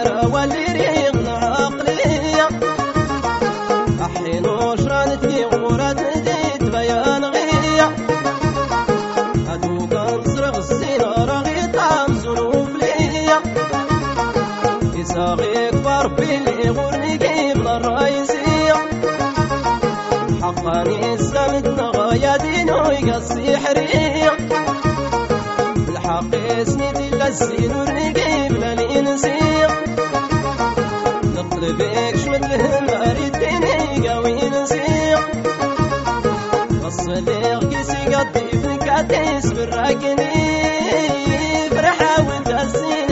الهوى اللي ريغ عقلية أحين وشرانت لي غورات نديت بيان غية هادو كنصرغ الزين راغي طعم زنوف ليا يساغي كبار بلي غورني كيف الرئيسية حقاني استمدنا غاية دينو يقصي حرية الحق سنيتي إلا الزين ورنيكي بلا الإنسية نقلبك شمت الهم ريديني قاوي نسية وصليغ كيسي قدي فيك عديس بالراكني فرحة وانت الزين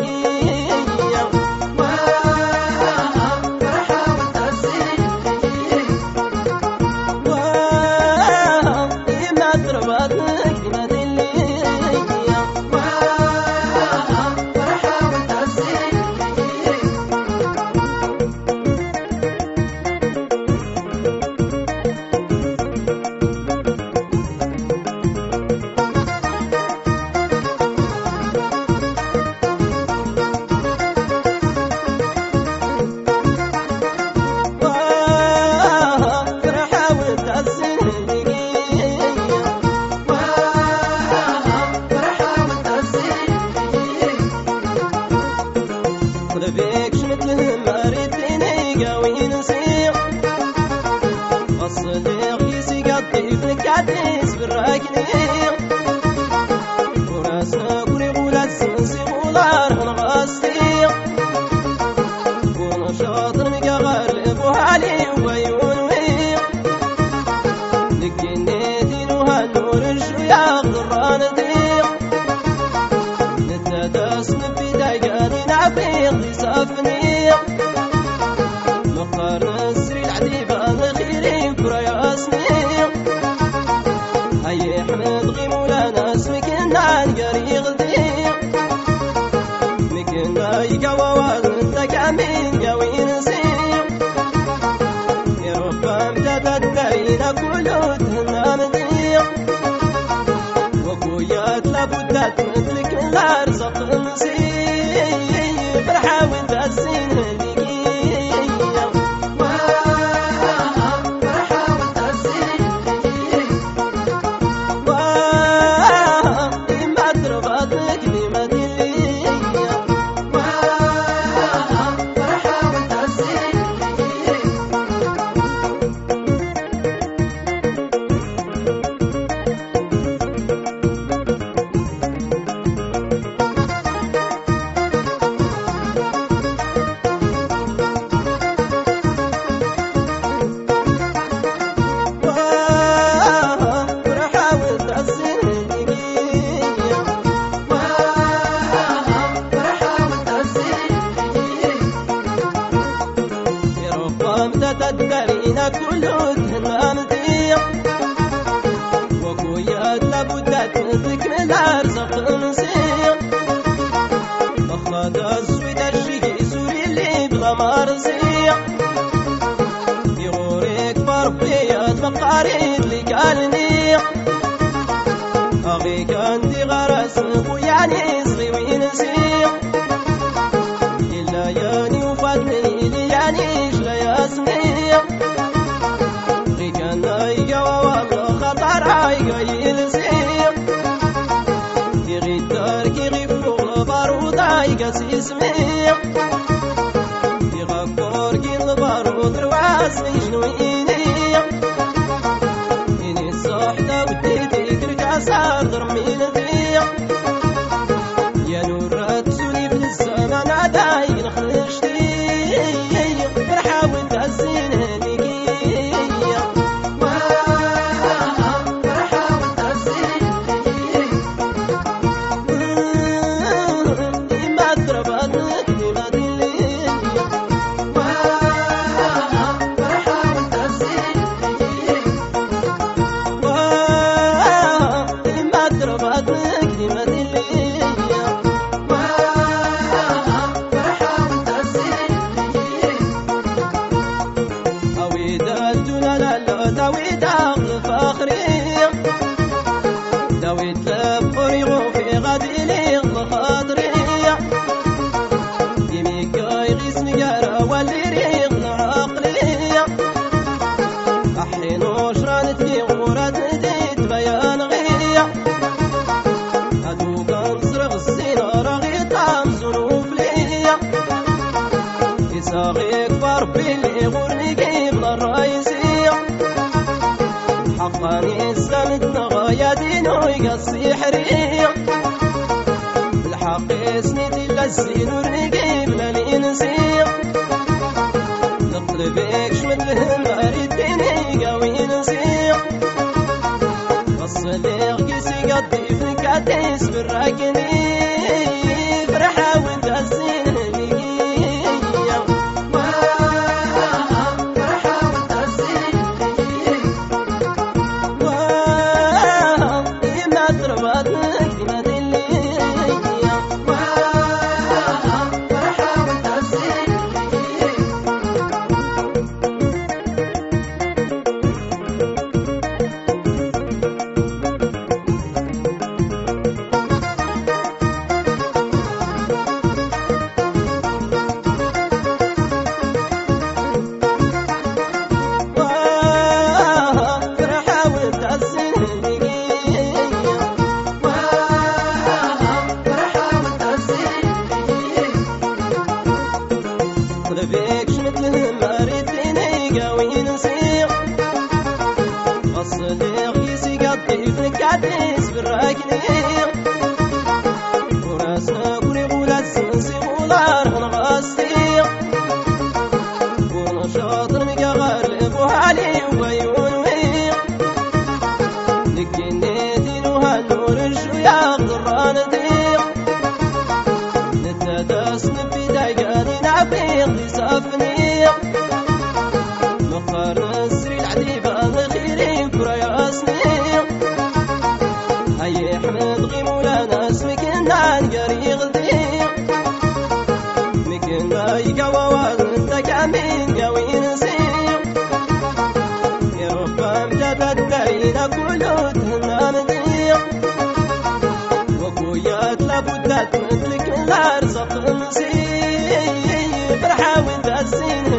بيك شمت لهم ريديني قاوي نسيق الصديق يسي قطي فيك عديس بالراكني وراسنا كوري غولا الزنسي غولار غنغاستيق ونشاطر ميقا غالب وهالي وبيون ويق نكيني دينوها النور الشوياق ضران ديق نتداس نبي دايقاني نعبيق سافني مقارن السري العديبة خيري كرا ياسني هاي احمد غي مولانا اسمك نان قري غدي مكنا يقوى وانت كامين قوي نسيم يا رب امتد الدين كله تهنا مديق وكويات لابد تمثلك من الارزق نسيم فرحة وانت الزين تدرينا كله تهنا مديق وكويات لابد تكمل ارزق نسيق اخلاد السويد الشيقي سوري اللي بلا مرسيق يغوريك بربيات مقاريد اللي قالنيق اغيك عندي غرس ويعني صغي وينسيق الا ياني وفاتني لي يعني شلا ياسمي غي كان يقوى والله خطر عايقا يلسيق يغي الداركي غي فوق البارود عايقا سيسميق يغفور كي البارود رواسني شنو ينيق إني الصحدة وديتي تركع صار ضرمي نذيق يا نور تسولي في الزمان عدايق نخلشتي فرحة وانت الزين هنيقية فرحة وانت الزين ما تربطك ما دلية فرحة وانت الزين ما تربطك ما دلية فرحة وانت غيس مقارا واللي ريغنا عقلية أحين وشران تلي غورات نديت بيان غية هادو كنصرغ الزينة راغي طعم زنوف ليا يساغي كبار بلي غورني قبل الرئيسية حقاني سندنا غاية دينو يقصي حرية بالحق سنيتي للزين ورنقي بلا الإنسية نقلبك شمت الهمار الديني قوي نسية وصلي غيسي قدي فيك عديس بالراكني فرحة وانت الزين بيك شمت الهمار الديني قوي نسيق غصلي غيسي قطي فيك عديس بالراكني وراسنا كوري غولات سنسي غولار غنغاستي ونشاطر ميقا غارب وحالي وبيون ويق لكني دينو هالنور الشويا ضران ديق نتداس نبي دايقاني نعبيق سافني مقارن السري العديبة الخيري كريا سني هاي احمد غي مولانا اسمك نان قري غدي مكن بايقا ووالنتا كامين قوي نسيق يا رب امجد الدارينا كله تهنا مديق وكويات لابد تمثلك من الارزق نسيق فرحة وانت الزين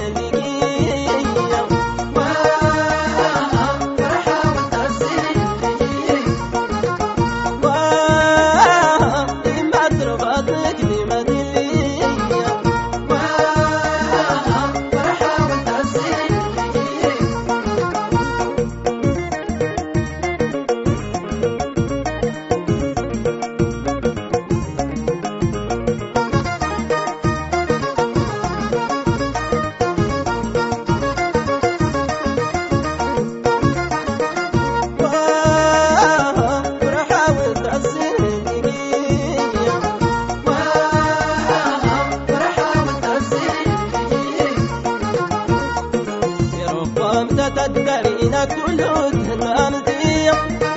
تدرينا كله تهنا مديق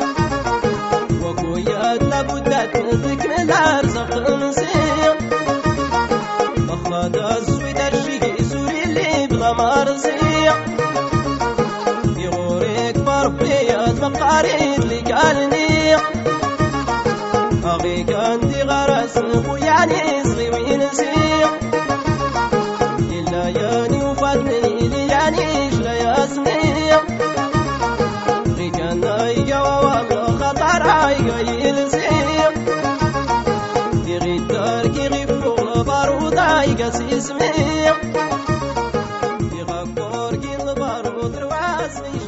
وكويات لابد تمسك من الارزق نسيق مخلد السويد الشيقي سوري اللي بلا مرسيق يغوريك بربيات مقاريد اللي قالني أغيك عندي غرس ويعني صغي وينسيق إلا ياني وفاتني لي يعني إيش لا ياسني غيك النايقة والله خطر عايقة يلسيق يغي التاركي غي فوق البارود عايقة سيسميق يغا كوركي البارود رواسني